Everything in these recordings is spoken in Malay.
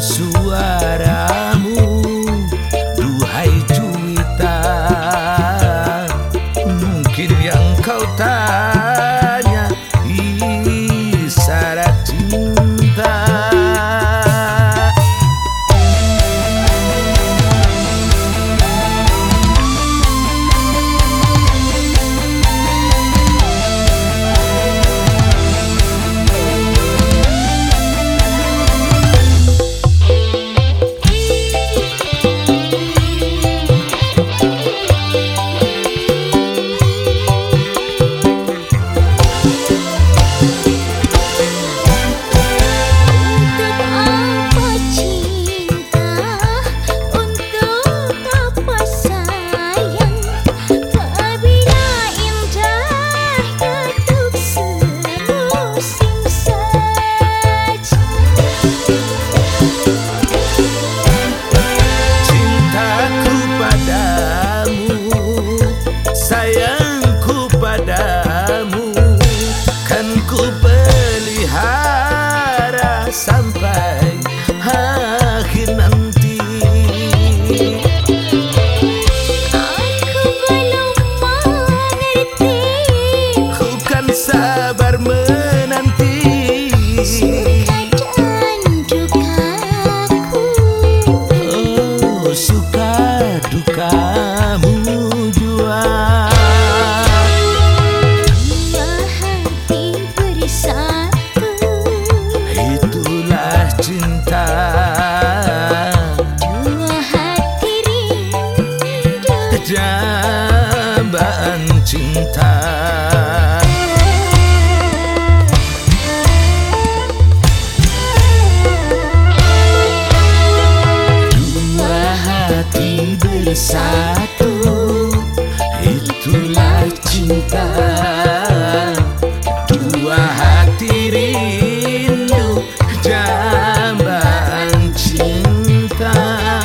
suaramu, duhai Juwita. Mungkin yang kau tanya isyarat cinta. Sayangku padamu kan ku pelihara sampai akhir nanti. Aku belum mengerti, Ku kan sabar menanti. suka dan dukaku. Oh, suka dukamu jua. Itulah cinta, Dua hati rindu, dambaan cinta. Dua hati bersatu, itulah cinta. Dua hati rindu, dambaan cinta.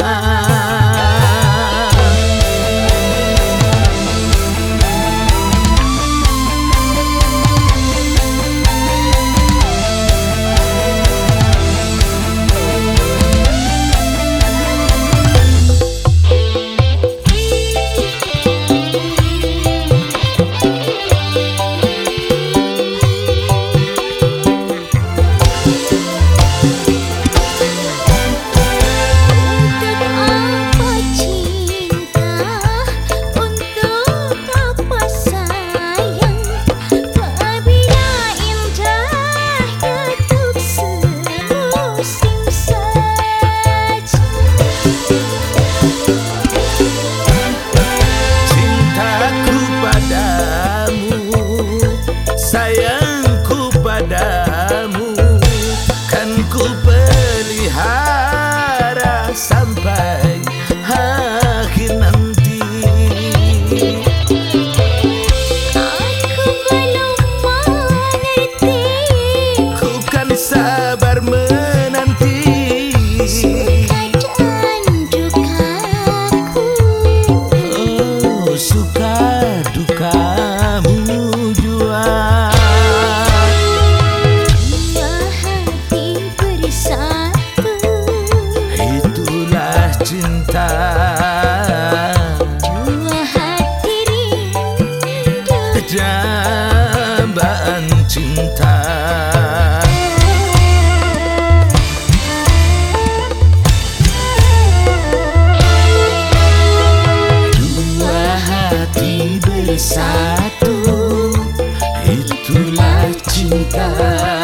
Sayangku padamu kan ku pelihara sampai akhir nanti. aku belum mengerti, Ku kan sabar menanti. suka dan dukaku. Oh, suka dukamu jua. Itulah cinta, Dua hati rindu, dambaan cinta. Dua hati bersatu, itulah cinta.